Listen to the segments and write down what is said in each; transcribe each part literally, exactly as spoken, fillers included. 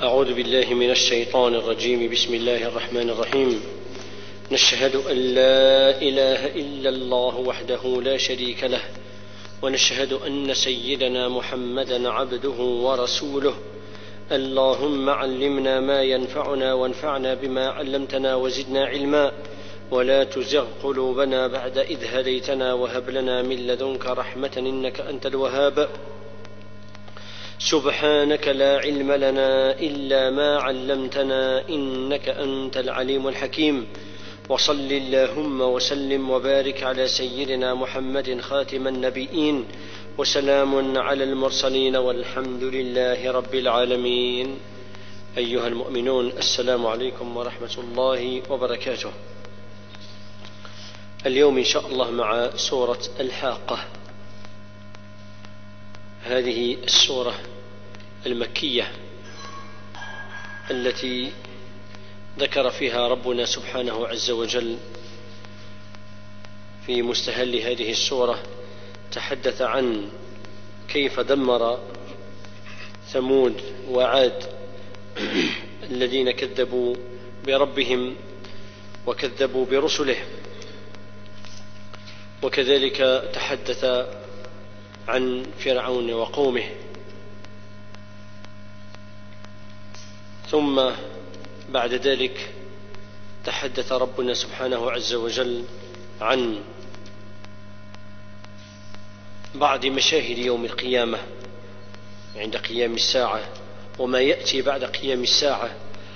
أعوذ بالله من الشيطان الرجيم. بسم الله الرحمن الرحيم. نشهد أن لا إله إلا الله وحده لا شريك له، ونشهد أن سيدنا محمدا عبده ورسوله. اللهم علمنا ما ينفعنا وانفعنا بما علمتنا وزدنا علما، ولا تزغ قلوبنا بعد إذ هديتنا وهب لنا من لدنك رحمة إنك أنت الوهاب. سبحانك لا علم لنا إلا ما علمتنا إنك أنت العليم الحكيم. وصل اللهم وسلم وبارك على سيدنا محمد خاتم النبيين، وسلام على المرسلين، والحمد لله رب العالمين. أيها المؤمنون، السلام عليكم ورحمة الله وبركاته. اليوم إن شاء الله مع سورة الحاقة. هذه السورة المكية التي ذكر فيها ربنا سبحانه عز وجل في مستهل هذه السورة، تحدث عن كيف دمر ثمود وعاد الذين كذبوا بربهم وكذبوا برسله، وكذلك تحدث عن فرعون وقومه. ثم بعد ذلك تحدث ربنا سبحانه عز وجل عن بعض مشاهد يوم القيامة عند قيام الساعة وما يأتي بعد قيام الساعة،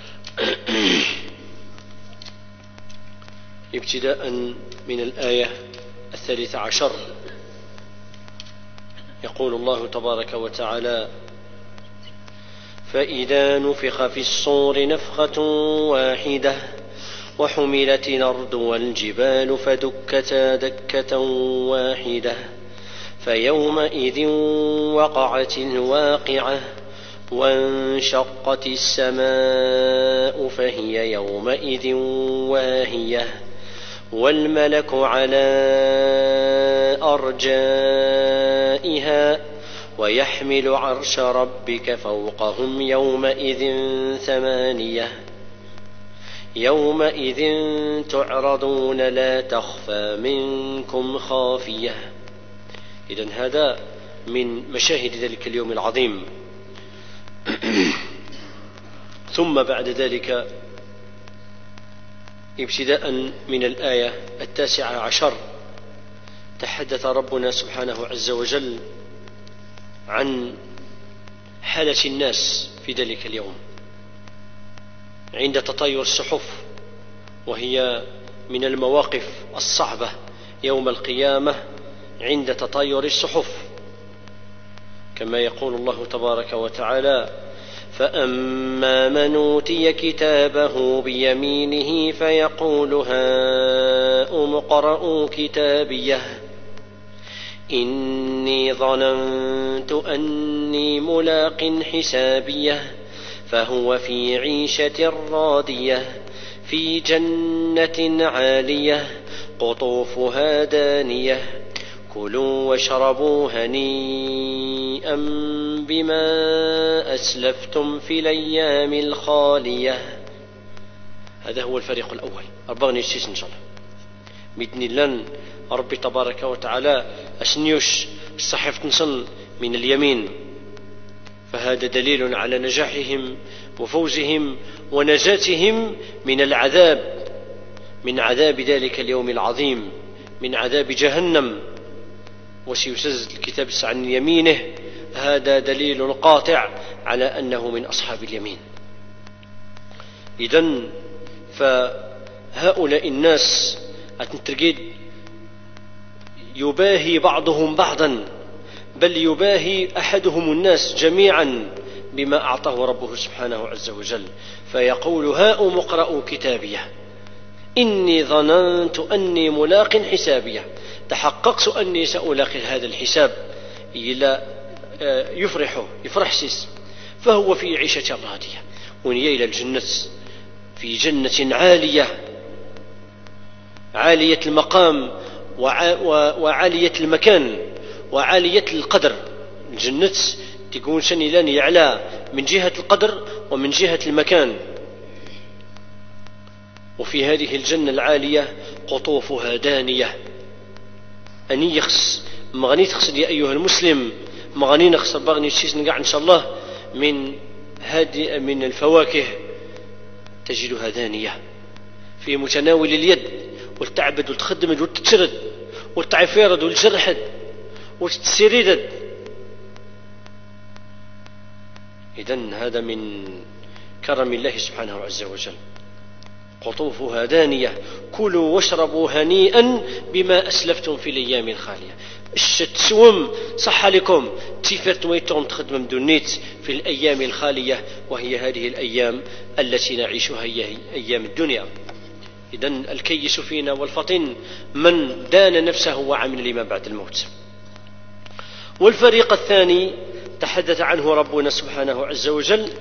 ابتداء من الآية الثالثة عشر. يقول الله تبارك وتعالى: فإذا نفخ في الصور نفخة واحدة وحملت الأرض والجبال فدكتا دكة واحدة فيومئذ وقعت الواقعة وانشقت السماء فهي يومئذ واهية والملك على أرجائها ويحمل عرش ربك فوقهم يومئذ ثمانية يومئذ تعرضون لا تخفى منكم خافية. إذن هذا من مشاهد ذلك اليوم العظيم. ثم بعد ذلك ابتداء من الآية التاسعة عشر تحدث ربنا سبحانه عز وجل عن حالة الناس في ذلك اليوم عند تطاير الصحف، وهي من المواقف الصعبة يوم القيامة عند تطاير الصحف، كما يقول الله تبارك وتعالى: فأما من أوتي كتابه بيمينه فيقول هاؤم اقرءوا كتابيه إني ظننت أني ملاق حسابيه فهو في عيشة راضية في جنة عالية قطوفها دانية كلوا واشربوا هنيئا بما أسلفتم في الأيام الخالية. هذا هو الفريق الأول. أربعة نسيس إن شاء الله بإذن الله ربي تبارك وتعالى أسنيوش الصحف نصن من اليمين، فهذا دليل على نجاحهم وفوزهم ونجاتهم من العذاب، من عذاب ذلك اليوم العظيم، من عذاب جهنم. وسيسز الكتاب عن يمينه، هذا دليل قاطع على أنه من أصحاب اليمين. إذن فهؤلاء الناس أتنترقيد يباهي بعضهم بعضا، بل يباهي أحدهم الناس جميعا بما أعطاه ربه سبحانه عز وجل، فيقول هاؤم اقرءوا كتابيه إني ظننت أني ملاق حسابيه، تحققت أني سألاقي هذا الحساب. إلى يفرحه يفرح سيس فهو في عيشة راضية، ونيا إلى الجنة في جنة عالية عالية المقام وعالية المكان وعالية القدر. الجنة تكون شني لن يعلى من جهة القدر ومن جهة المكان. وفي هذه الجنة العالية قطوفها دانية. أني يخص مغني تقصد يا أيها المسلم مغني نخص بغني شيء نقع إن شاء الله من هذه من الفواكه تجدها دانية في متناول اليد، والتعبد والتخدمد والتشرد والتعفيرد والجرحد والتسريدد. إذن هذا من كرم الله سبحانه عز وجل. قطوفها دانية كلوا واشربوا هنيئا بما أسلفتم في الأيام الخالية. الشتسوم صح لكم تفرت ويتون تخدم دونيت في الأيام الخالية، وهي هذه الأيام التي نعيشها هي أيام الدنيا. إذن الكيس فينا والفطن من دان نفسه وعمل لما بعد الموت. والفريق الثاني تحدث عنه ربنا سبحانه عز وجل: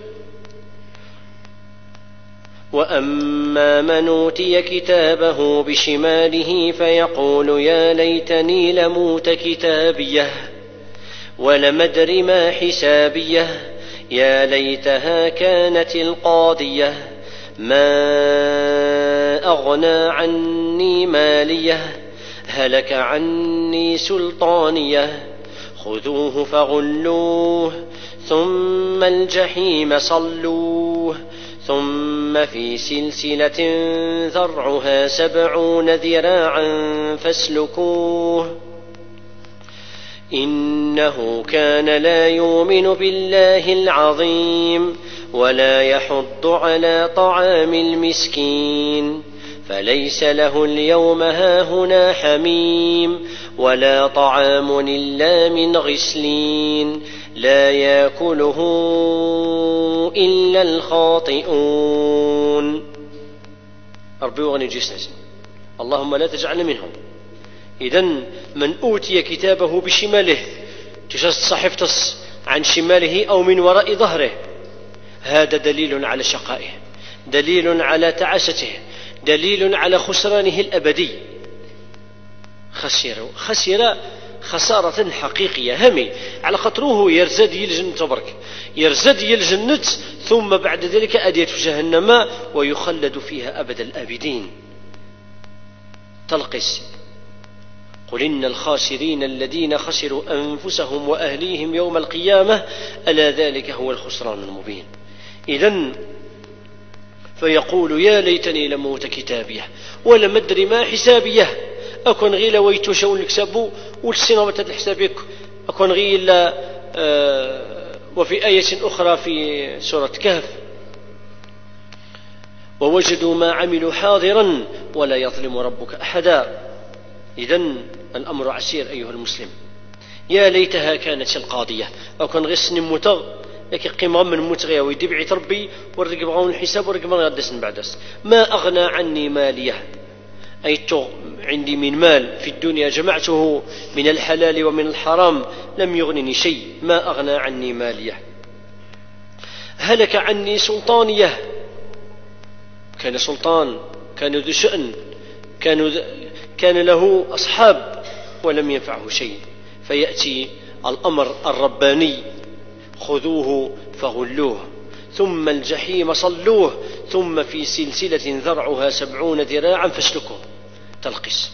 وأما من أوتي كتابه بشماله فيقول يا ليتني لموت كتابيه ولم أدر ما حسابيه يا ليتها كانت القاضية ما أغنى عني ماليه هلك عني سلطانيه خذوه فغلوه ثم الجحيم صلوه ثم في سلسلة ذرعها سبعون ذراعا فاسلكوه إنه كان لا يؤمن بالله العظيم ولا يحض على طعام المسكين فليس له اليوم هاهنا حميم ولا طعام إلا من غسلين لا يأكله إلا الخاطئون. ربي وغني جسنس اللهم لا تجعل منهم. إذن من أوتي كتابه بشماله تشست صحيفته عن شماله أو من وراء ظهره، هذا دليل على شقائه، دليل على تعاسته، دليل على خسرانه الأبدي. خسر خسر خسارة حقيقية همي على خطره يرزد يلجن تبرك يرزد يلجنة ثم بعد ذلك أديت في جهنم ويخلد فيها أبد الآبدين. تلقس قل إن الخاسرين الذين خسروا أنفسهم وأهليهم يوم القيامة ألا ذلك هو الخسران المبين. إذن فيقول يا ليتني لموت كتابيه ولم أدري ما حسابيه أكون غير ويتوش ونكسبه والسنة الحسابك أكون غير آه وفي آية أخرى في سورة كهف ووجدوا ما عملوا حاضرا ولا يظلم ربك أحدا. إذن الأمر عسير أيها المسلم. يا ليتها كانت القاضية أكون غير سن متغ لكن قيمة من متغية ويدبعي تربي والرقب غون الحساب والرقب غادسن بعدس ما أغنى عني ماليه أي عندي من مال في الدنيا جمعته من الحلال ومن الحرام لم يغنني شيء ما أغنى عني ماليه هلك عني سلطانيه. كان سلطان كان ذو شأن كان, كان له أصحاب ولم ينفعه شيء فيأتي الأمر الرباني خذوه فغلوه ثم الجحيم صلوه ثم في سلسلة ذرعها سبعون ذراعا فاسلكوه. تلقس.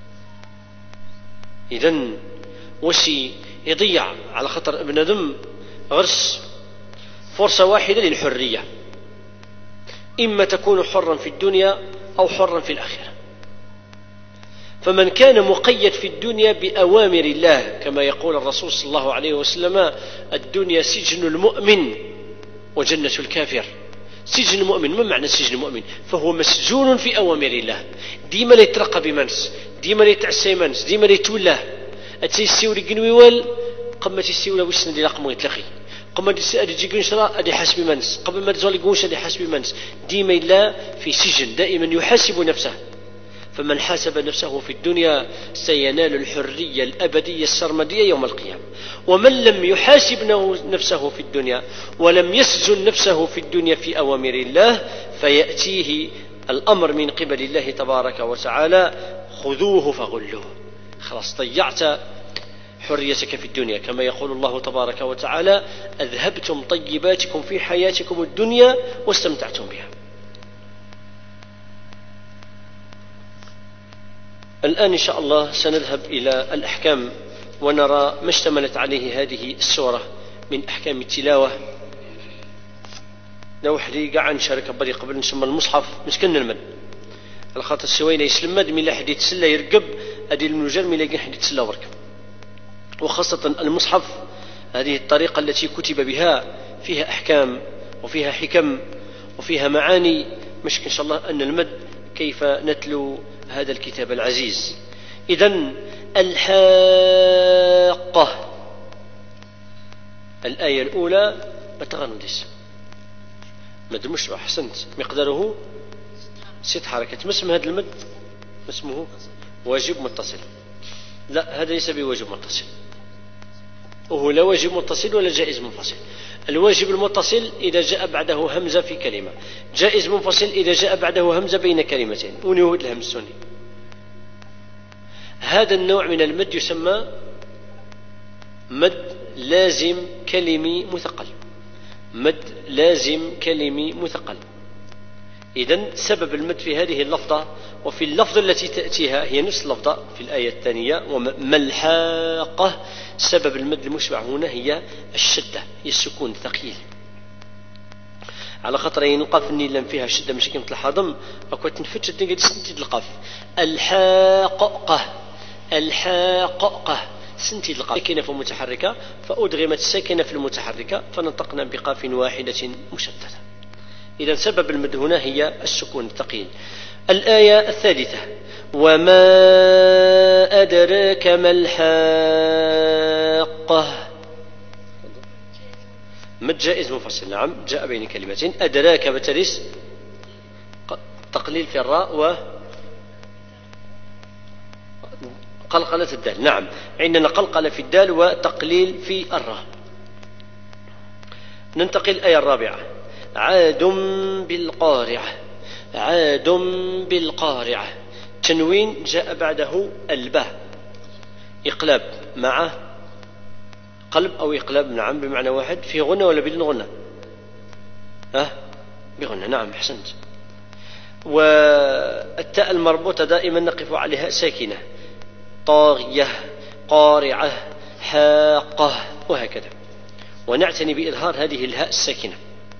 إذن وشي يضيع على خطر ابن ذم غرس فرصة واحدة للحرية، إما تكون حرا في الدنيا أو حرا في الآخرة. فمن كان مقيد في الدنيا بأوامر الله كما يقول الرسول صلى الله عليه وسلم الدنيا سجن المؤمن وجنة الكافر. سجن المؤمن ما معنى سجن المؤمن؟ فهو مسجون في أوامر الله ديما لا يترقى بمنس ديما لا يتعسى منس ديما لا يتولاه أتي السيوري قنويوال قمة السيولة وسن دي لقمه يتلقي قمة السيولة قنشرة أدي حسب منس قبل ما تزول قنش أدي حسب منس ديما لا في سجن دائما يحاسب نفسه. فمن حاسب نفسه في الدنيا سينال الحرية الأبدية السرمدية يوم القيامة. ومن لم يحاسب نفسه في الدنيا ولم يسجن نفسه في الدنيا في أوامر الله فيأتيه الأمر من قبل الله تبارك وتعالى خذوه فغلوه. خلاص ضيعت حريتك في الدنيا، كما يقول الله تبارك وتعالى: أذهبتم طيباتكم في حياتكم الدنيا واستمتعتم بها. الآن إن شاء الله سنذهب إلى الأحكام ونرى ما اشتملت عليه هذه السورة من أحكام التلاوة. لو حدي قاعد نشارك بري قبل نسمى المصحف مسكن المد على خاطر سوينا يسلم مد من حد يتسلى يرقب هذه المجال من يلاقي حد يتسلى وركب، وخاصة المصحف هذه الطريقة التي كتب بها فيها أحكام وفيها حكم وفيها معاني. مشك إن شاء الله أن المد كيف نتلو هذا الكتاب العزيز. إذن الحاقة الآية الأولى بتغندس مد مشروع، أحسنت، مقداره ست حركات. ما اسم هذا المد؟ اسمه واجب متصل. لا، هذا ليس بواجب متصل، وهو لا واجب متصل ولا جائز منفصل. الواجب المتصل إذا جاء بعده همزة في كلمة، جائز منفصل إذا جاء بعده همزة بين كلمتين، ونهود الهمز السني. هذا النوع من المد يسمى مد لازم كلمي مثقل، مد لازم كلمي مثقل. إذن سبب المد في هذه اللفظة وفي اللفظة التي تأتيها هي نفس اللفظة في الآية الثانية: وما الحاقة. سبب المد المشبع هنا هي الشدة، هي السكون الثقيل، على خاطر ينقف النيل فيها شدة مش كيما الحضم أكو تنفتش تنقل سنتيد القاف. الحاقة الحاقة سنتيد القاف ساكنة في المتحركة، فأدغمت الساكنة في المتحركة فنطقنا بقاف واحدة مشددة. إذا سبب المد هنا هي السكون الثقيل. الآية الثالثة: وما أدراك ما الحاقة. مد جائز منفصل، نعم، جاء بين كلمتين. أدراك بترس تقليل في الراء و قلقلة الدال، نعم، عندنا قلقلة في الدال وتقليل في الراء. ننتقل الآية الرابعة: عاد بالقارعة. عاد بالقارعة، تنوين جاء بعده الباء، إقلاب مع قلب أو إقلاب، نعم، بمعنى واحد. في غنى ولا بدون غنى؟ أه بغنى، نعم، أحسنت. والتاء المربوطة دائما نقف عليها ساكنة: طاغية، قارعة، حاقة، وهكذا، ونعتني بإظهار هذه الهاء الساكنة.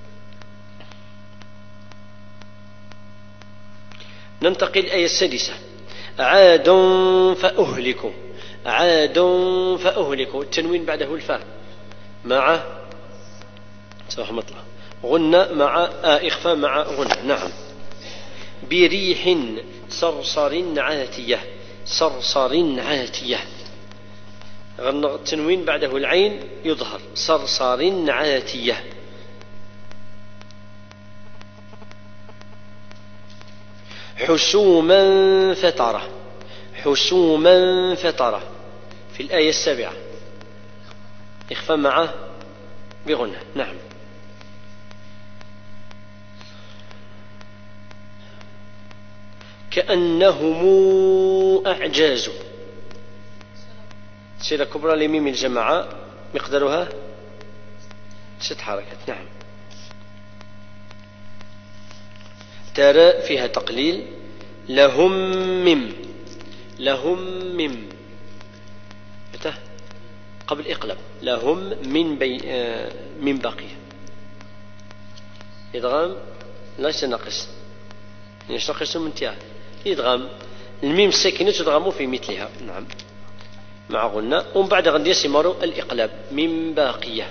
ننتقل الآية السادسة: عاد فأهلكوا. عاد فأهلكوا، التنوين بعده الفاء مع صح مطلع غنى مع آه إخفاء مع غنى، نعم. بريح صرصر عاتية. صرصر عاتية، التنوين بعده العين يظهر: صرصر عاتية. حسوما فترة. حسوما فترة في الآية السابعة، إخفاء معه بغنى، نعم. كأنهم أعجاز. سيرة كبرى لميم الجماعة مقدارها ست حركات، نعم. ترى فيها تقليل: لهم مم. لهم مم قبل إقلاب، لهم من بي آه من بقية. إدغام ليس ناقص، ليش ناقص من تياه. إدغام الميم الساكنة تدغم في مثلها، نعم، مع غنى، ومن بعد غندي يسمر الإقلاب: من باقية.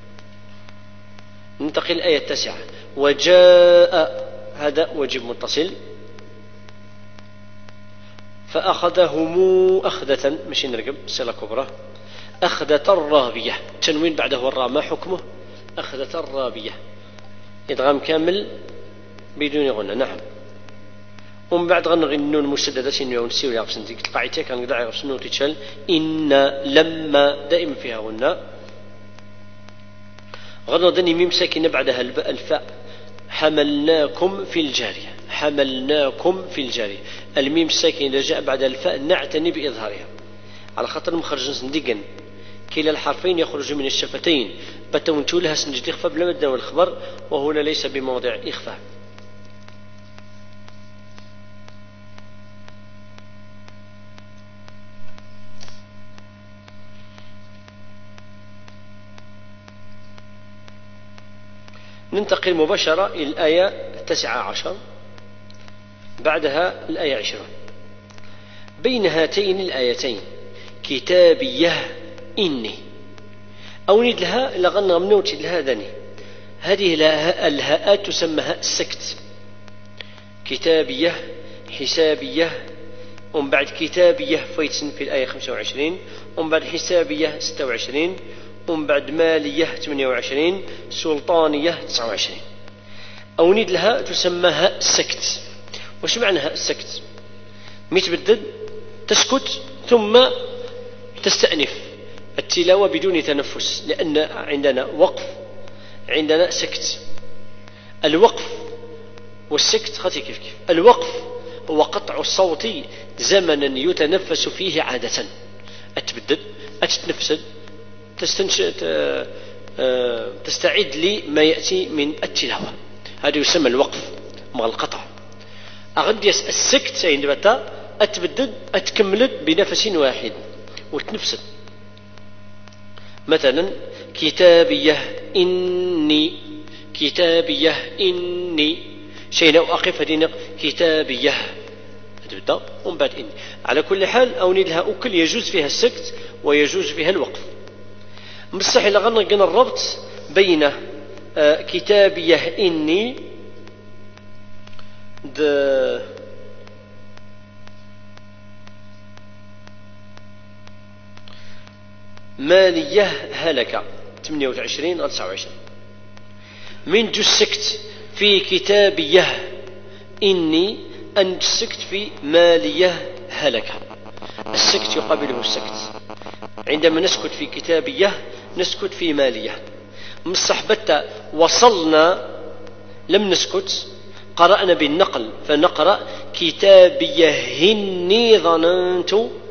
ننتقل الآية التاسعة: وجاء، هذا واجب متصل. فأخذهم أخذة، ماشي نرقب، صلة كبرى. أخذة الرابية، تنوين بعده الراء، ما حكمه؟ أخذة الرابية، إدغام كامل بدون غنى، نعم. ومن بعد غنغي النون المشددة سنو نسيو يا غسن ديك القاعدة كان قدع غسنو تتشال: إن لما دائما فيها غنى. غنضني ميم ساكنة بعدها الفاء: حملناكم في الجارية. حملناكم في الجارية، الميم الساكنة إذا جاء بعد الفاء نعتني بإظهارها. على خاطر مخرج صنديقا كلا الحرفين يخرج من الشفتين بتونتو لها سنجد إخفاء بلا مدة والخبر، وهنا ليس بموضع إخفاء. ننتقل مباشرة إلى الآية التاسعة عشر، بعدها الآية عشرون. بين هاتين الآيتين كتابية إني أو ند لها لغنا منوت لهذني، هذه الهاءات تسمى هاء السكت. كتابية، حسابية، ومن بعد كتابية فيتسن في الآية خمسة وعشرين، ومن بعد حسابية ستة وعشرين، ومن بعد مالية ثمانية وعشرين، سلطانية تسعة وعشرين. أو ند لها تسمى هاء السكت. وش معنى هاء السكت؟ متبدد تسكت ثم تستأنف التلاوة بدون تنفس، لأن عندنا وقف عندنا سكت. الوقف والسكت خطي كيف كيف. الوقف هو قطع الصوت زمنا يتنفس فيه عادة، أتبدد أتتنفس تستعد لما يأتي من التلاوة، هذا يسمى الوقف مع القطع. أغدي السكت عندما أتبدد أتكملت بنفس واحد وتنفسد. مثلا كتابية إني، كتابية إني شيء أقف هذه كتابية تبدأ ومن بعد إني. على كل حال أوني لها أكل يجوز فيها السكت ويجوز فيها الوقف. مستحيل لغنا الربط بين كتابية إني د مالية هلكة ثمانية وعشرين أو تسعة وعشرين. من جو السكت في كتابية إني أن السكت في مالية هلكة. السكت يقابله السكت. عندما نسكت في كتابية نسكت في مالية. مصحبة وصلنا لم نسكت، قرأنا بالنقل فنقرأ كتابية هني ظننت.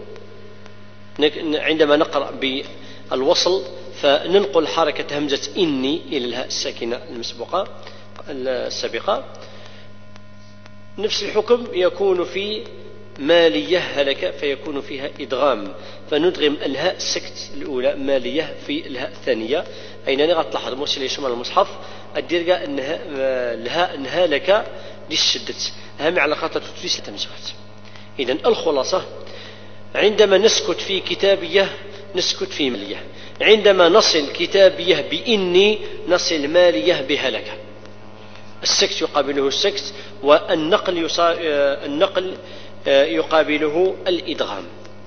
عندما نقرأ بالوصل فننقل حركة همزة إني إلى الهاء الساكنة المسبوقة السابقة. نفس الحكم يكون في مالية هلك فيكون فيها إدغام، فندغم الهاء السكت الأولى مالية في الهاء الثانية. أين غتلاحظ موسى لي شمال المصحف الدرجة أنها الهاء انهالك للشدة أهم على خاطر تدريس التمزيقات. إذن الخلاصة عندما نسكت في كتابية نسكت في مالية، عندما نصل كتابية بإني نصل مالية بهلكة. السكت يقابله السكت، والنقل يصا... النقل يقابله الإدغام.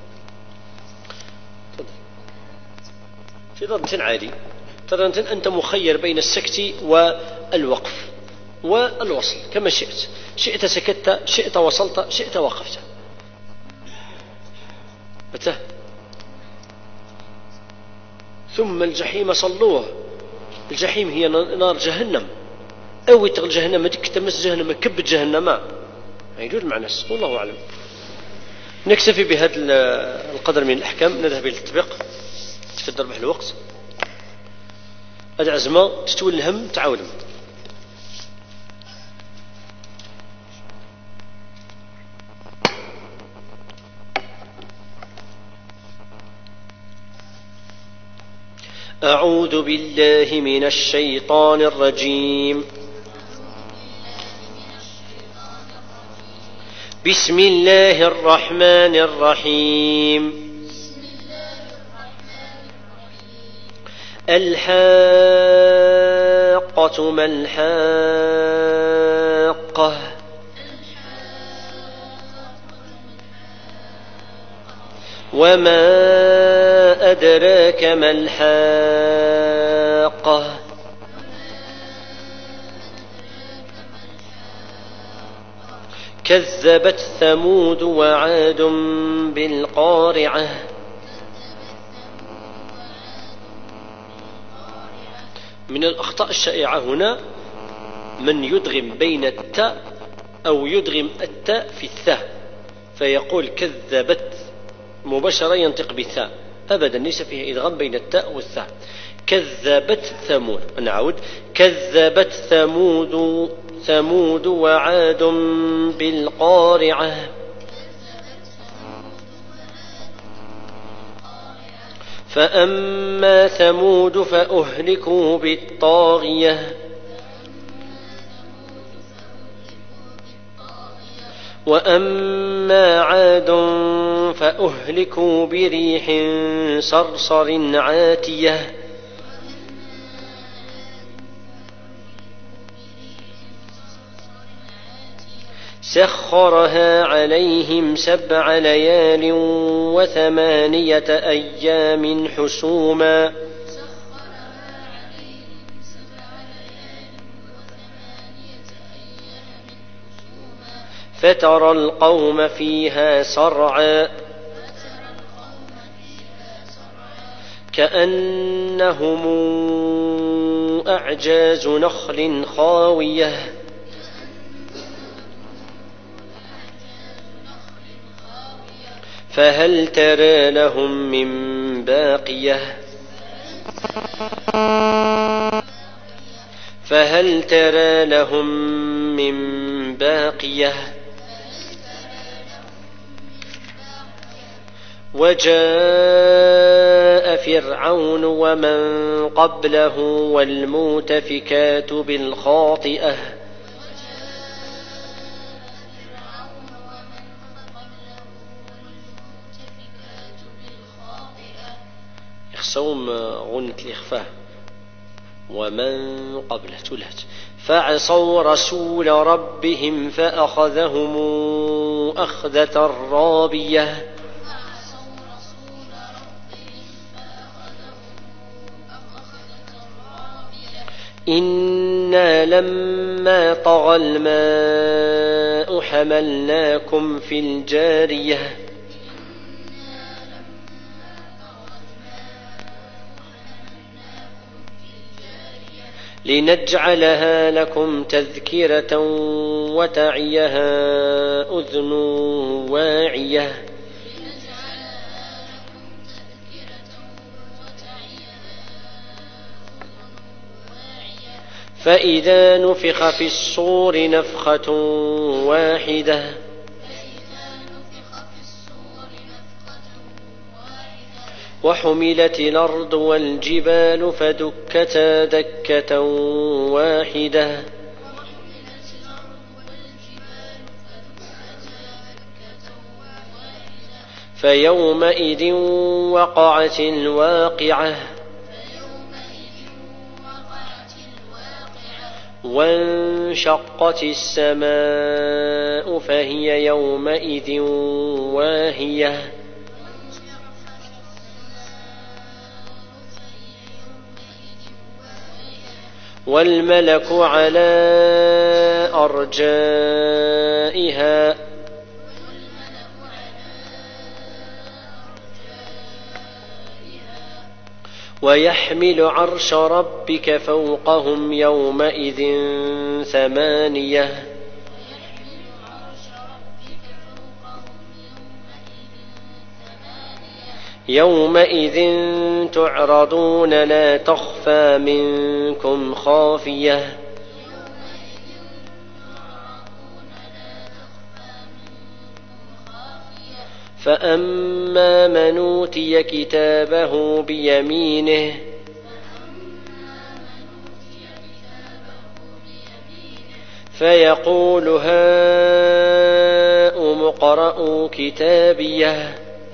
في ضربة عادي ترى أنت مخير بين السكت والوقف والوصل كما شئت، شئت سكت، شئت وصلت، شئت وقفت. متى؟ ثم الجحيم صلوه. الجحيم هي نار جهنم، أو تغل جهنم ديك تمس جهنم كبت جهنم، يجوز معنى والله أعلم. نكتفي بهذا القدر من الأحكام، نذهب إلى التطبيق. تفضل ربح الوقت. العزمة تتولى الهم تعاون. أعوذ بالله من الشيطان الرجيم. بسم الله الرحمن الرحيم. الحاقة ما الحاقة وما أدراك ما الحاقة كذبت ثمود وعاد بالقارعة من الأخطاء الشائعة هنا من يدغم بين التاء أو يدغم التاء في الثاء فيقول كذبت مباشرة ينطق بالثاء أبدا، ليس فيه إدغام بين التاء والثاء. كذبت ثمود. نعود. كذبت ثمود ثمود وعاد بالقارعة. فأما ثمود فأهلكوا بالطاغية وأما عاد فأهلكوا بريح صرصر عاتية سخرها عليهم سبع ليال وثمانية أيام حسوما فترى القوم فيها صرعى كأنهم أعجاز نخل خاوية فهل ترى لهم من باقية فهل ترى لهم من باقية وجاء فرعون ومن قبله والمؤتفكات بالخاطئة يخصوم غنة الإخفاء ومن قبله تلهج فعصوا رسول ربهم فأخذهم أخذة رابية إنا لما طغى الماء حملناكم في الجارية لنجعلها لكم تذكرة وتعيها أذن واعية فإذا نفخ في الصور نفخة واحدة وحملت الأرض والجبال فدكتا دكة واحدة فيومئذ وقعت الواقعة وانشقت السماء فهي يومئذ واهية والملك على أرجائها ويحمل عرش ربك فوقهم يومئذ ثمانية يومئذ تعرضون لا تخفى منكم خافية فأما من أوتي كتابه بيمينه فيقول هاؤم اقرءوا كتابيه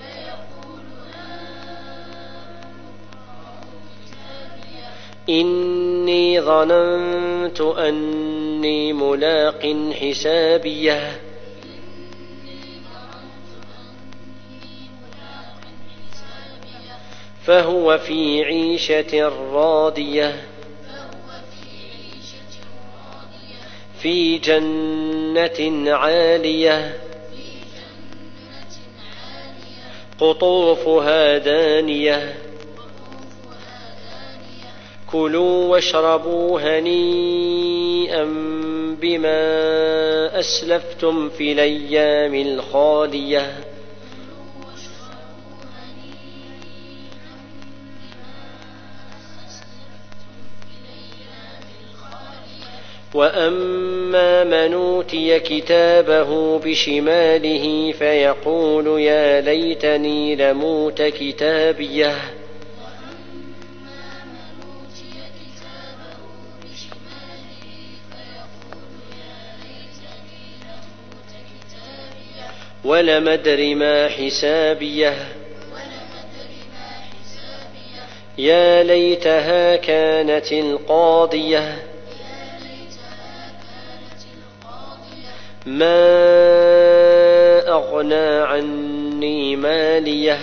إني ظننت أني ملاق حسابيه فهو في عيشة راضية في جنة عالية قطوفها دانية كلوا واشربوا هنيئا بما أسلفتم في الأيام الخالية وأما من أوتي كتابه بشماله فيقول يا ليتني لموت كتابيه ولم أدر ما حسابيه يا ليتها كانت القاضية ما أغنى عني ماليه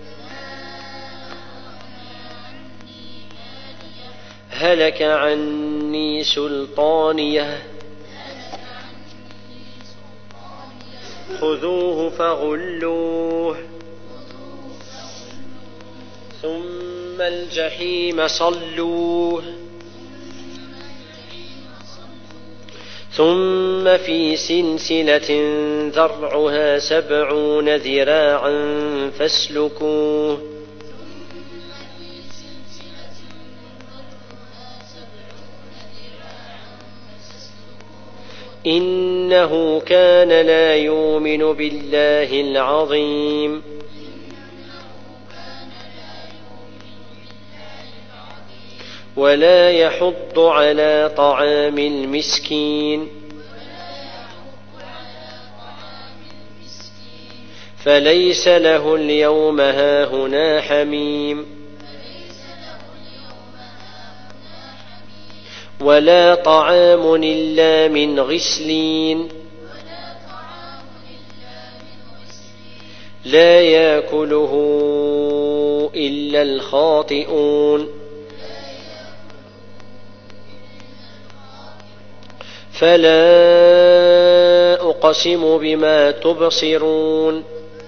هلك عني سلطانيه خذوه فغلوه ثم الجحيم صلوه ثم في سلسلة ذرعها سبعون ذراعا فاسلكوه إنه كان لا يؤمن بالله العظيم ولا يحض على طعام المسكين فليس له اليوم هاهنا حميم ولا طعام إلا من غسلين لا يأكله إلا الخاطئون فلا أقسم بما تبصرون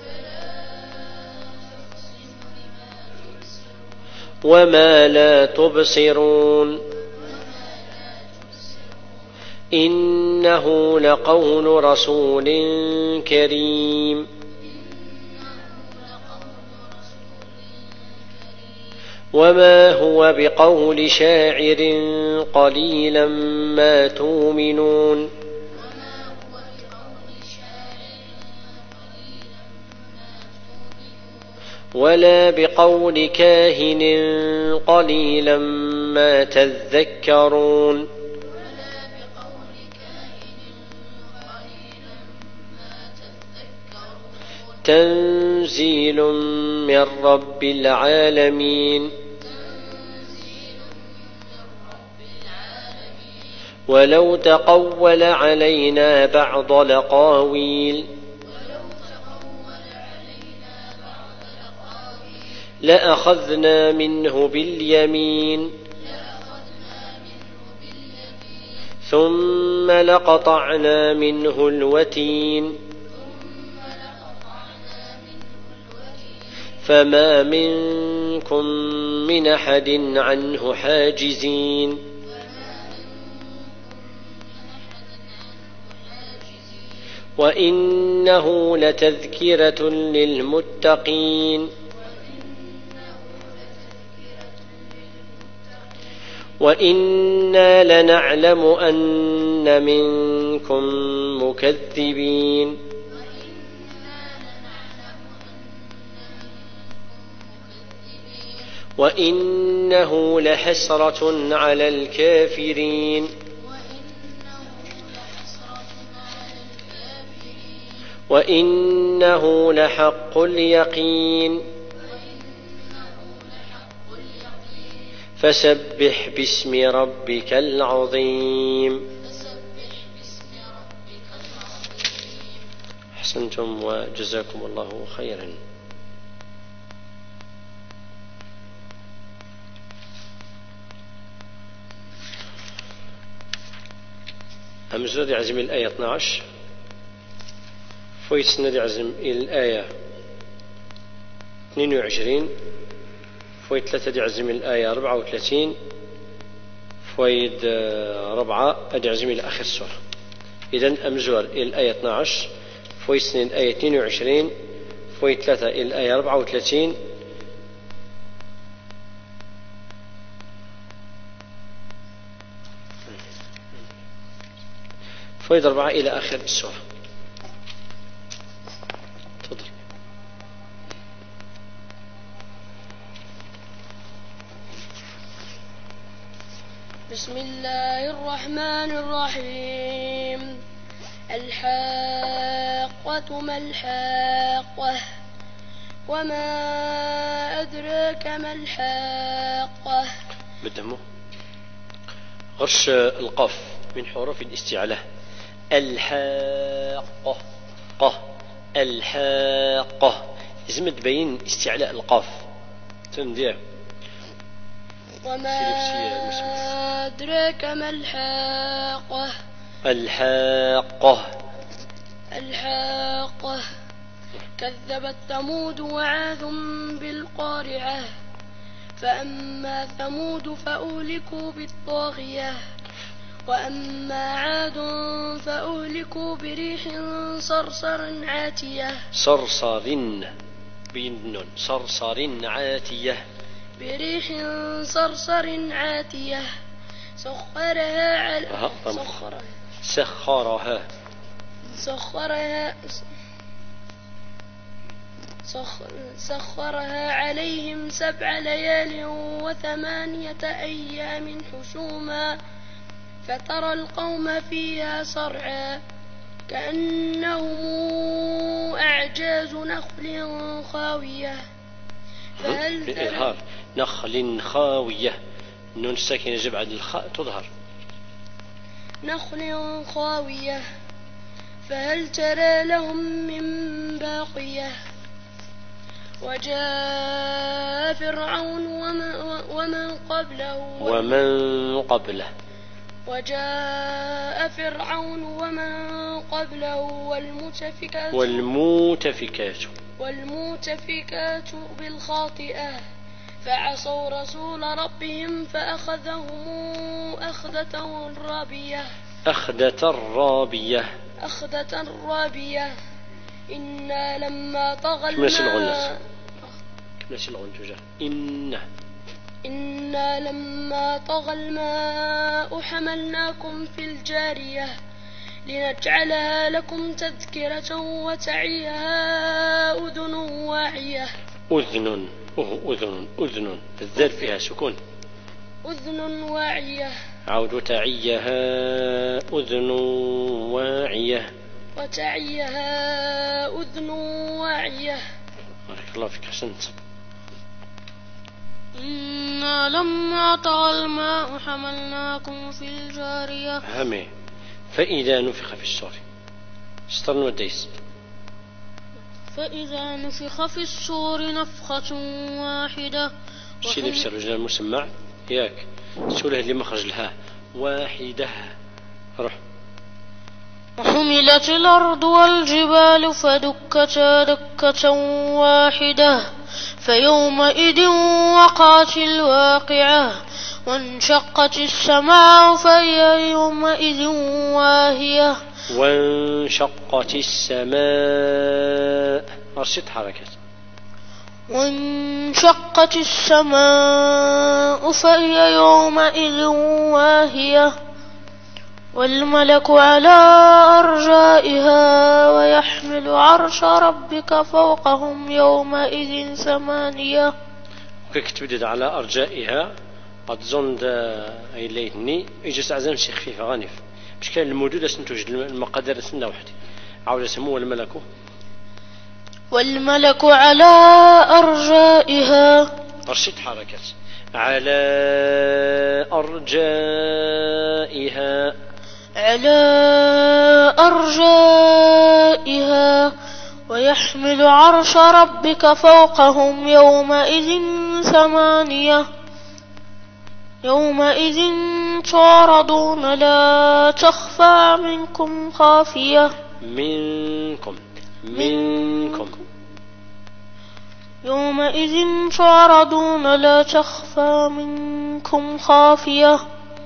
وما لا تبصرون إنه لقول رسول كريم وما هو بقول شاعر قليلا ما تؤمنون ولا بقول كاهن قليلا ما تذكرون تنزيل من رب العالمين ولو تقول علينا بعض الأقاويل لأخذنا منه باليمين ثم لقطعنا منه الوتين فما منكم من أحد عنه حاجزين وإنه لتذكرة للمتقين وإنا لنعلم أن منكم مكذبين وإنه لحسرة على الكافرين وإنه لحق اليقين فسبح باسم ربك العظيم. أحسنتم وجزاكم الله خيرا. همزة يعزم الآية اثني عشر فويت سنة يعزم الآية اثنين وعشرين فويت ثلاثة يعزم الآية أربعة وثلاثين فويد ربعة يعزم إلى آخر السورة. إذن أمزور إلى الآية اثني عشر فويت سنة الآية اثنين وعشرين فويت ثلاثة إلى الآية أربعة وثلاثين فوائد أربعة إلى آخر السورة. تفضل. بسم الله الرحمن الرحيم. الحاقة ما الحاقة وما أدراك ما الحاقة. بدمه غرش القاف من حروف الاستعلاء. الحاقة قه الحاقة لازم تبين استعلاء القاف تندير. وما أدراك ما الحاقة. الحاقة الحاقة كذبت ثمود وعاد بالقارعة فأما ثمود فأهلكوا بالطاغية وأما عاد فأهلكوا بريح صرصر عاتية. صرصر بين صرصر عاتية. بريح صرصر عاتية سخرها على سخرها سخرها سخرها سخرها عليهم سبع ليال وثمانية أيام حسوما فترى القوم فيها صرعا كأنهم أعجاز نخل خاوية. بالإظهار نخل خاوية النون الساكنة جاء بعد الخاء تظهر. نخل خاوية فهل ترى لهم من باقية. وجاء فرعون ومن قبله ومن قبله وجاء فرعون ومن قبله والمؤتفكات والمؤتفكات والمؤتفكات بالخاطئة فعصوا رسول ربهم فأخذهم أخذة رابية. أخذة رابية أخذة رابية إنا لما طغى الماء إن إنا لما طغى الماء حملناكم في الجارية لنجعلها لكم تذكرة وتعيها أذن واعية. أذن أذن أذن الذال فيها سكون. أذن واعية. عود وتعيها أذن واعية. وتعيها أذن واعية. بارك الله فيك أحسنت. إنا لما طغى الماء حملناكم في الجارية. همي فإذا نفخ في الصور استرن وديس. فإذا نفخ في الصور نفخة واحدة. شي اللي بسر رجال المسمع ياك سوله اللي مخرج لها واحدة. روح. وحملت الأرض والجبال فدكتا دكة واحدة فيومئذ وقعت الواقعة وانشقت السماء فهي يومئذ واهية. وانشقت السماء أرشد حركات. وانشقت السماء فهي يومئذ واهية والملك على أرجائها ويحمل عرش ربك فوقهم يومئذ ثمانية. كيف تبدد على أرجائها أتظن أي ليتني يجلس عزام شيخ خفيفة غانف مش كان الموجودة سنتوجد المقدرة سنة واحدة عاوز سموه الملك. والملك على أرجائها أرشد حركات على أرجائها. على أرجائها ويحمل عرش ربك فوقهم يومئذ ثمانية. يومئذ تعرضون لا تخفى منكم خافية. منكم منكم يومئذ تعرضون لا تخفى منكم خافية.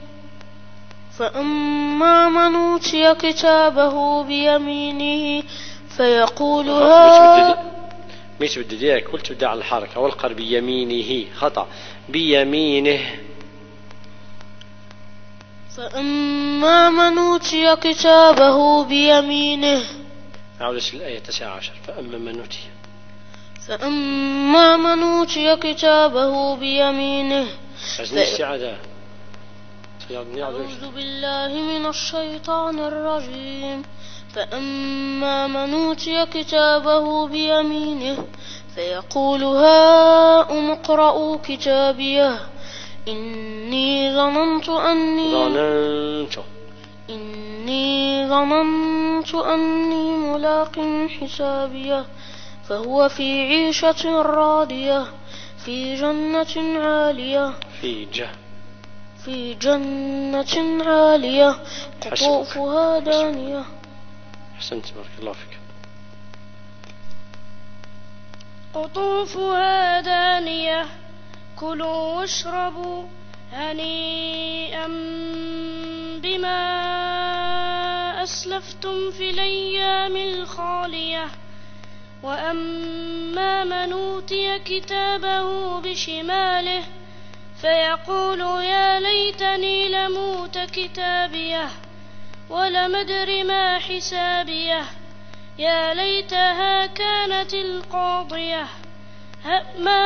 فأما من أوتي كتابه بيمينه فيقول ها مش بدي اياك قلت بدي على الحركة والقر بيمينه خطأ بيمينه. فأما من أوتي كتابه بيمينه. أعود الآية التاسعة عشر. فأما من أوتي فأما من أوتي كتابه بيمينه. الاستعاذة. أعوذ بالله من الشيطان الرجيم. فأما من أوتي كتابه بيمينه فيقول هاؤم اقرءوا كتابيه إني ظننت أني ظننت إني ظننت أني ملاق حسابيه فهو في عيشة راضية في جنة عالية في جه في جنة عالية قطوفها دانية. أحسنت بارك الله فيك. قطوفها دانية كلوا واشربوا هنيئا بما أسلفتم في الأيام الخالية. وأما من أوتي كتابه بشماله فيقول يا ليتني لموت كتابيه ولم أدر ما حسابيه يا ليتها كانت القاضية ما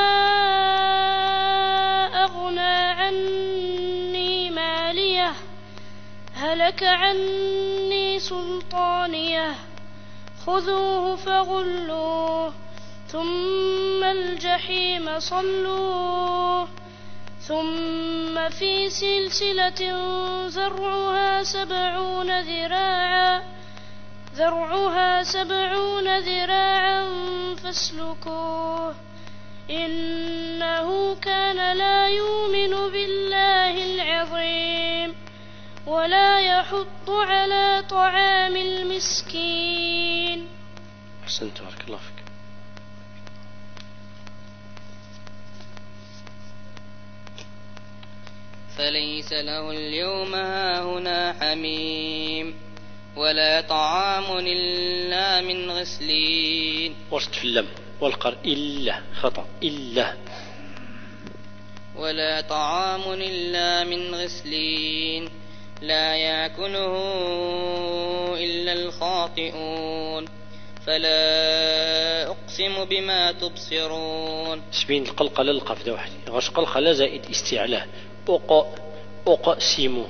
أغنى عني ماليه هلك عني سلطانيه خذوه فغلوه ثم الجحيم صلوه ثم في سلسلة ذرعها سبعون ذراعا ذرعها سبعون ذراعا فاسلكوه إنه كان لا يؤمن بالله العظيم ولا يحض على طعام المسكين. أحسنت بارك الله فيك. فليس له اليوم هاهنا حميم ولا طعام إلا من غسلين. وسط في اللم والقر إلا خطأ إلا ولا طعام إلا من غسلين لا يأكله إلا الخاطئون. فلا أقسم بما تبصرون. سبين القلقلة القف ده واحد غش قلقلة زائد استعلاء أق أقسم.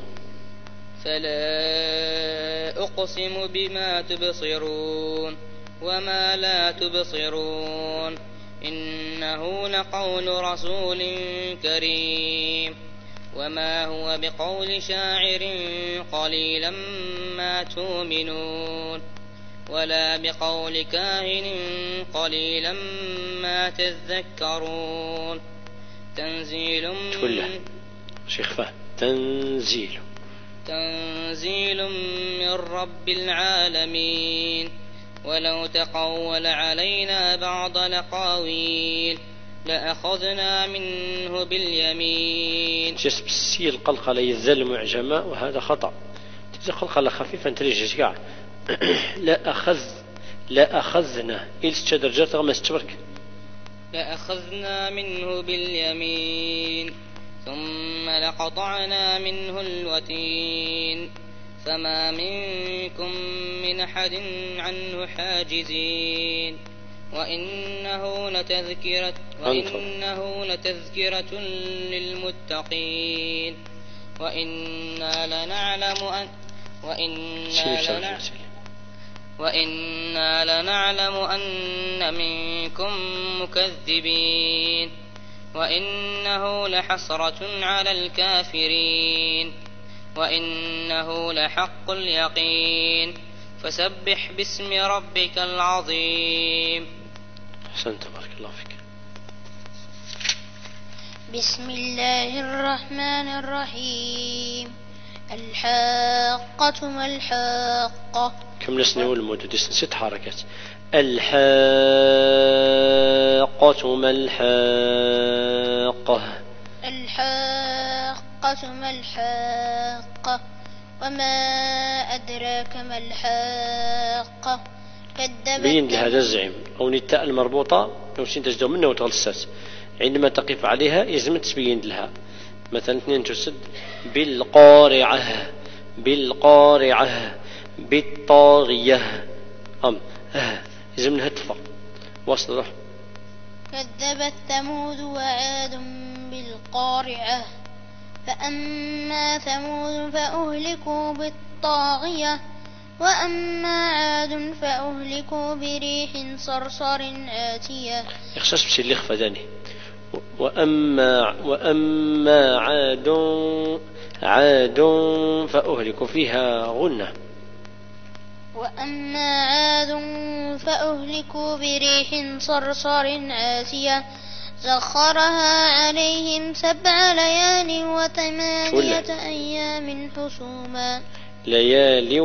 فلا أقسم بما تبصرون وما لا تبصرون إنه لقول رسول كريم وما هو بقول شاعر قليلا ما تؤمنون ولا بقول كاهن قليلا ما تذكرون. تنزيل من شيخ فهد تنزيل تنزيل من رب العالمين. ولو تقول علينا بعض الأقاويل لأخذنا منه باليمين. جسم السيل قلقلة يزل معجمة وهذا خطأ. تبدأ قلقلة خفيفة تريج كاع لا أخذ لا أخذنا إلس درجات غمس تبرك لأخذنا منه باليمين ثم لقطعنا منه الوتين فما منكم من أحد عنه حاجزين. وإنه لتذكرة وإنه لتذكرة للمتقين وإنا لنعلم أن وإنا لنعلم وإنا لنعلم أن منكم مكذبين وإنه لحسرة على الكافرين وإنه لحق اليقين. فسبح باسم ربك العظيم. أحسنت بارك الله فيك. بسم الله الرحمن الرحيم. الحاقة ما الحاقة. كم نسنو المدد ست حركات. الحاقة ما الحاقة. الحاقة ما الحاقة وما أدراك ما الحاقة. كذبت بين لهذا الزعيم أو التاء المربوطة لو سين تجدو منه وتغلسات عندما تقف عليها يلزم تبين لها مثلا اثنين تسد بالقارعة بالقارعة بالطاغية أم اه لازم نهتفا وصل روح. كذبت ثمود وعاد بالقارعة فأما ثمود فأهلكوا بالطاغية وأما عاد فأهلكوا بريح صرصر آتية. يخصص بشي اللي خفى داني. وأما وأما عاد عاد فأهلكوا فيها غنة. وأما عاد فأهلكوا بريح صرصر آتية سخرها عليهم سبع ليال وثمانية أيام حسوما. ليالي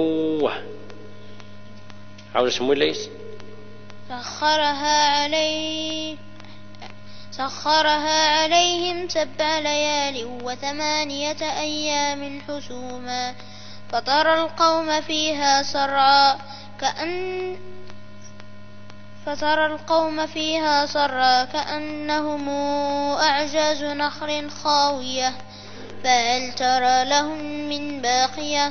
عاود اسمه ليس سخرها عليه سخرها عليهم سبع ليال وثمانية أيام حسوما فترى القوم فيها سرعا كأن فترى القوم فيها سرعا كأنهم أعجاز نخل خاوية فهل ترى لهم من باقية.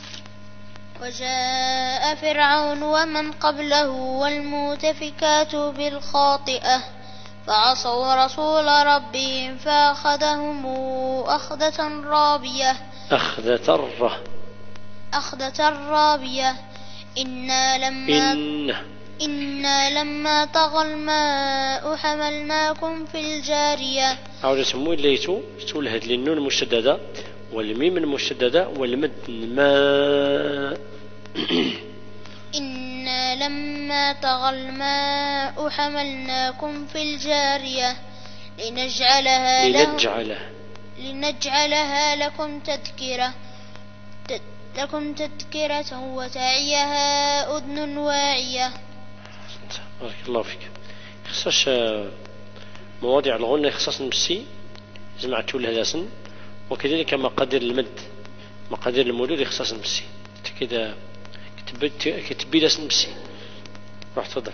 وجاء فرعون ومن قبله والمؤتفكات بالخاطئة فعصوا رسول ربهم فأخذهم أخذة رابية أخذة الره أخذة رابية إنا لما إن إنا لما طغى الماء حملناكم في الجارية. عاود اسمه ليتو تقول هاد النون المشددة والميم المشددة والمد الماء. إنا لما طغى الماء حملناكم في الجارية لنجعلها لنجعلها لنجعلها لكم تذكرة لكم تذكرة وتعيها أذن واعية. بارك الله فيك. خصاش مواضيع الغنة خصاص نمسي جمعتو لها سن وكذلك مقادير المد مقادير المدود خصاص نمسي كذا كتبت كتبي لاس نمسي. روح تفضل.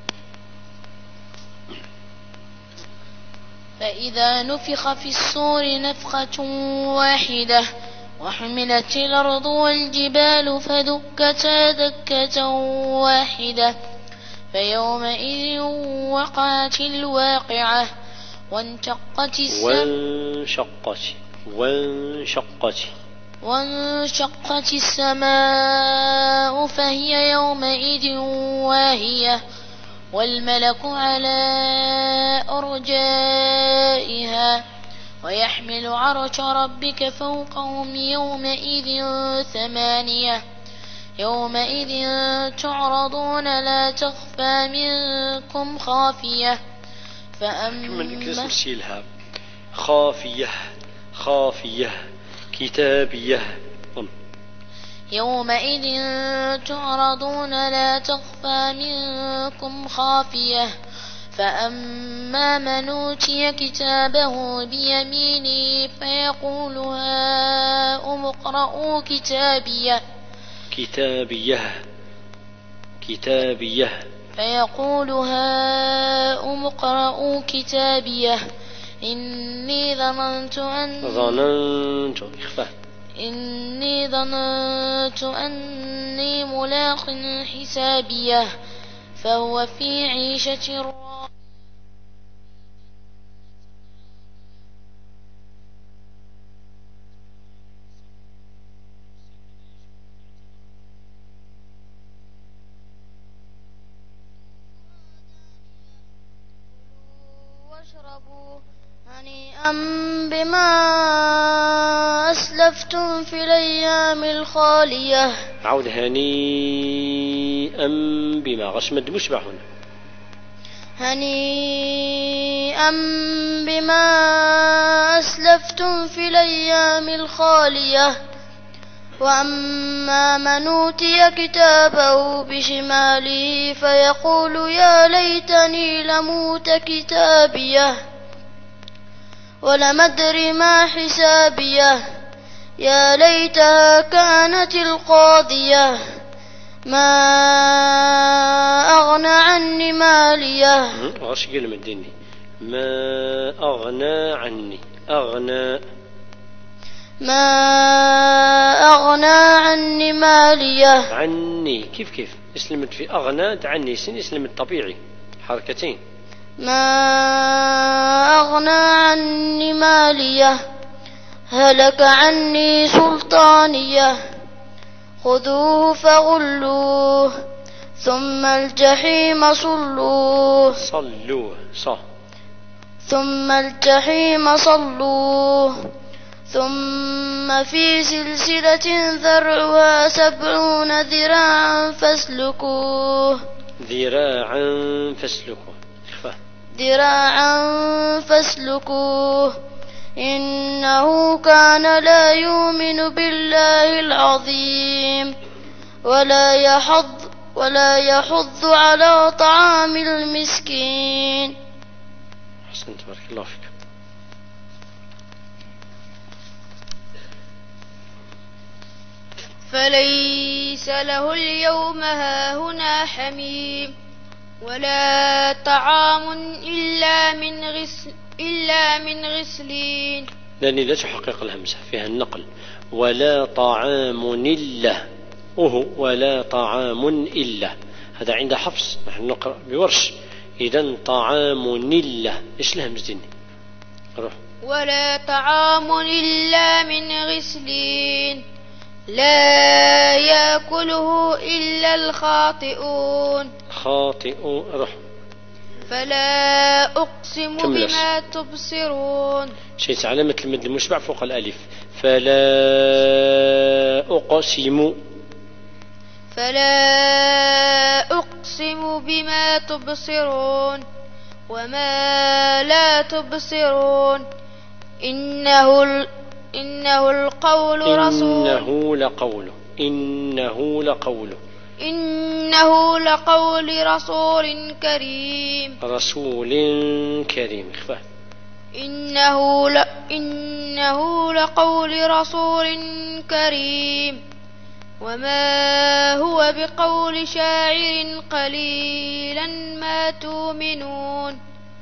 فإذا نفخ في الصور نفخة واحدة وحملت الأرض والجبال فدكتا دكة واحدة فيومئذ وقعت الواقعة وانشقت السماء وانشقت وانشقت وانشقت السماء فهي يومئذ واهية والملك على أرجائها ويحمل عرش ربك فوقهم يومئذ ثمانية يومئذ تعرضون لا تخفى منكم خافية. فأما خافية خافية كتابية يومئذ تعرضون لا تخفى منكم خافية فأما من أوتي كتابه بيمينه فيقول هاؤم اقرءوا كتابيه كتابية كتابية فيقول هاؤم اقرءوا كتابيه إني ظننت أن ظننت إخفاء إني ظننت أني ملاق حسابيه فهو في عيشة راضية. واشربوا هنيئا بما أسلفتم في الأيام الخالية. عود هنيئا بما غشمد مشبع هنا هنيئا بما أسلفتم في الأيام الخالية وأما من أوتي كتابه بشماله فيقول يا ليتني لموت كتابيه ولم أدر ما حسابيه يا ليتها كانت القاضية ما أغنى عني ماليه. غش كلمة ديني ما أغنى عني أغنى ما أغنى عني ماليه. عني كيف كيف اسلمت في أغنى تعني سن اسلمت طبيعي حركتين. ما أغنى عني ماليه هلك عني سلطانيه خذوه فغلوه ثم الجحيم صلوه صلوه صح ثم الجحيم صلوه ثم في سلسلة ذرعها سبعون ذراعا فاسلكوه ذراعا فاسلكوه ذراعا فاسلكوه إنه كان لا يؤمن بالله العظيم ولا يحض ولا يحض على طعام المسكين. أحسنت بارك الله فيك. فليس له اليوم هاهنا حميم ولا طعام إلا من غسل إلا من غسلين. لأن إذا تحقق الهمزة فيها النقل ولا طعام إلا وهو ولا طعام إلا هذا عند حفص نحن نقرأ بورش إذن طعام إلا إيش الهمزة روح ولا طعام إلا من غسلين لا يأكله إلا الخاطئون. خاطئون روح فلا أقسم بما تبصرون. شيء علامة المد المشبع فوق الألف. فلا أقسم فلا أقسم بما تبصرون وما لا تبصرون إنه ال... إنه القول رسول إنه لقول إنه لقول إنه لقول رسول كريم رسول كريم اخفى إنه ل... إنه لقول رسول كريم وما هو بقول شاعر قليلا ما تؤمنون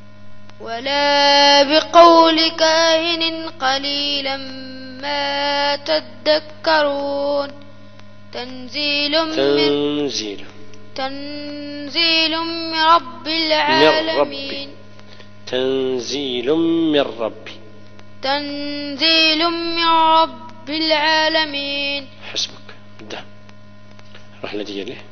ولا بقول كاهن قليلا ما تذكرون. تنزيل من تنزيل تنزيل من رب العالمين. تنزيل من ربي تنزيل من رب العالمين. حسبك ده راح لدي ليه.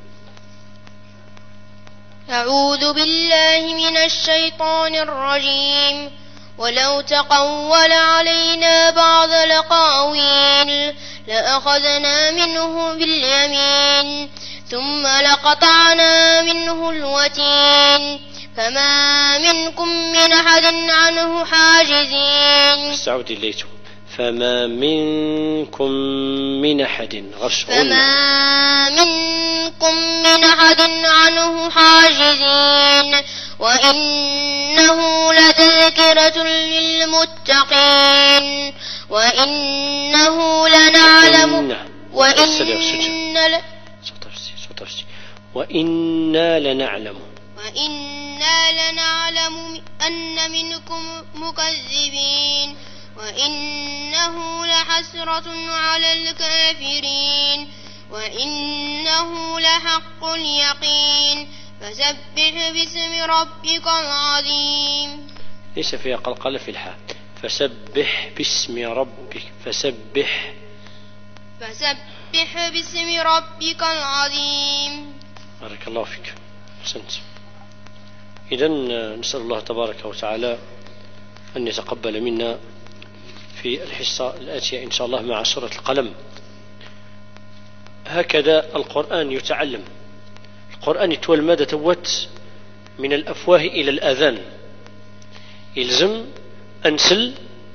أعوذ بالله من الشيطان الرجيم ولو تقول علينا بعض الأقاويل لأخذنا منه باليمين ثم لقطعنا منه الوتين فما منكم من أحد عنه حاجزين. استعودي الليتو فما منكم من أحد غش فما منكم من أحد عنه حاجزين وإنه لتذكرة للمتقين وإنه لنعلم وإن وإنا لنعلم وإنا لنعلم أن منكم مكذبين وإنه لحسرة على الكافرين وإنه لحق اليقين فسبح باسم ربك العظيم. ليس فيها قلقلة في الحاء. فسبح باسم ربك فسبح فسبح باسم ربك العظيم. بارك الله فيك أحسنت. إذن نسأل الله تبارك وتعالى أن يتقبل منا في الحصة الآتية إن شاء الله مع سورة القلم. هكذا القرآن يتعلم. القرآن يتولى ماذا توت من الأفواه إلى الآذان. يلزم أنسل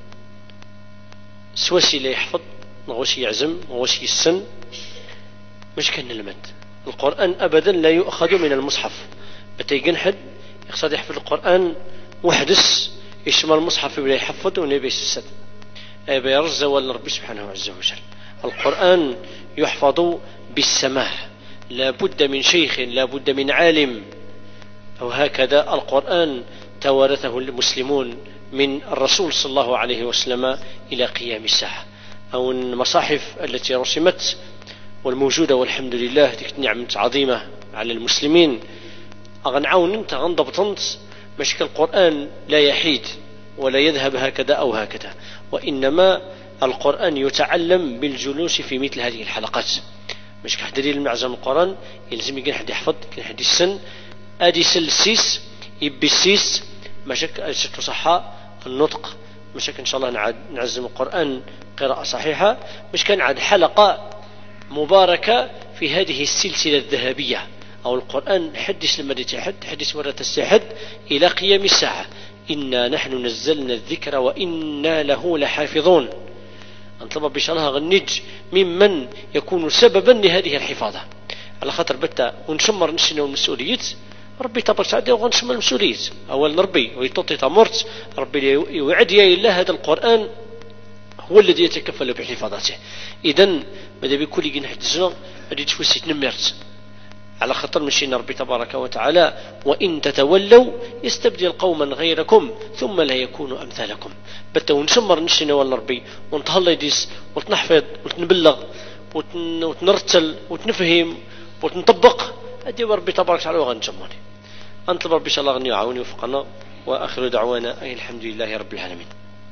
سواسي لا يحفظ نغوسي يعزم نغوسي السن مش كان المد. القرآن أبدا لا يؤخذ من المصحف. بتيجن حد يقصد يحفظ القرآن وحدس يشمل المصحف ولا يحفظ ونبي السد أبي يرزى ولا ربي سبحانه عز وجل. القرآن يحفظ بالسماع لا بد من شيخ لا بد من عالم. أو هكذا القرآن توارثه المسلمون من الرسول صلى الله عليه وسلم إلى قيام الساعة. أو المصاحف التي رسمت والموجودة والحمد لله ديك نعمة عظيمة على المسلمين أغنعون انت غنضبطنت مش القرآن لا يحيد ولا يذهب هكذا أو هكذا، وإنما القرآن يتعلم بالجلوس في مثل هذه الحلقات. مش كحدري المعزم القرآن يلزم يكون حد يحفظ، يكون حد يسن أدي سلسيس يبي السيس مشك أجت صحة النطق، مشك إن شاء الله نعد نعزم القرآن قراءة صحيحة، مش كان عاد حلقة مباركة في هذه السلسلة الذهبية، أو القرآن حدث لما تحد حدث مرة تستحد إلى قيام الساعة. إنا نحن نزلنا الذكر وإنا له لحافظون. أنطلب بشأنها غنج ممن يكون سببا لهذه الحفاظة، على خاطر بتا ونشمر نشنا المسؤولية ربي تبارك وتعالى ونشمر المسؤولية أول نربي ويتطي تمرت ربي يوعد يا إله هذا القرآن هو الذي يتكفل بحفاظته. إذن ماذا بكل جنح الزنا الذي تفسي تنمرت على خطر مشينا ربي تبارك وتعالى وإن تتولوا يستبدل قوما غيركم ثم لا يكونوا أمثالكم. بتا ونشمر نشنا والنربي ونتهلا يديس وتنحفظ وتنبلغ وتنرتل وتنفهم وتنطبق أدي ربي تبارك وتعالى وغنجموني. أنطلب ربي شاء الله غني يعاوني وفقنا، وآخر دعوانا أي الحمد لله رب العالمين.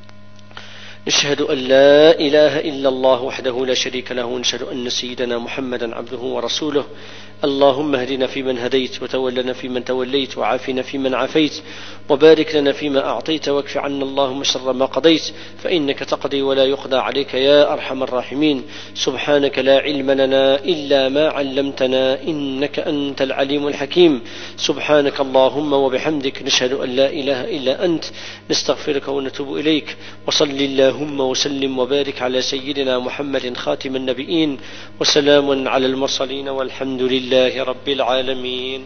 نشهد أن لا إله إلا الله وحده لا شريك له، ونشهد أن سيدنا محمدا عبده ورسوله. اللهم اهدنا فيمن هديت، وتولنا فيمن توليت، وعافنا فيمن عافيت، وبارك لنا فيما أعطيت، واكف عنا اللهم شر ما قضيت، فإنك تقضي ولا يقضى عليك يا أرحم الراحمين. سبحانك لا علم لنا إلا ما علمتنا إنك أنت العليم الحكيم. سبحانك اللهم وبحمدك نشهد أن لا إله إلا أنت، نستغفرك ونتوب إليك. وصل اللهم وسلم وبارك على سيدنا محمد خاتم النبيين، وسلام على المرسلين، والحمد لله رب العالمين.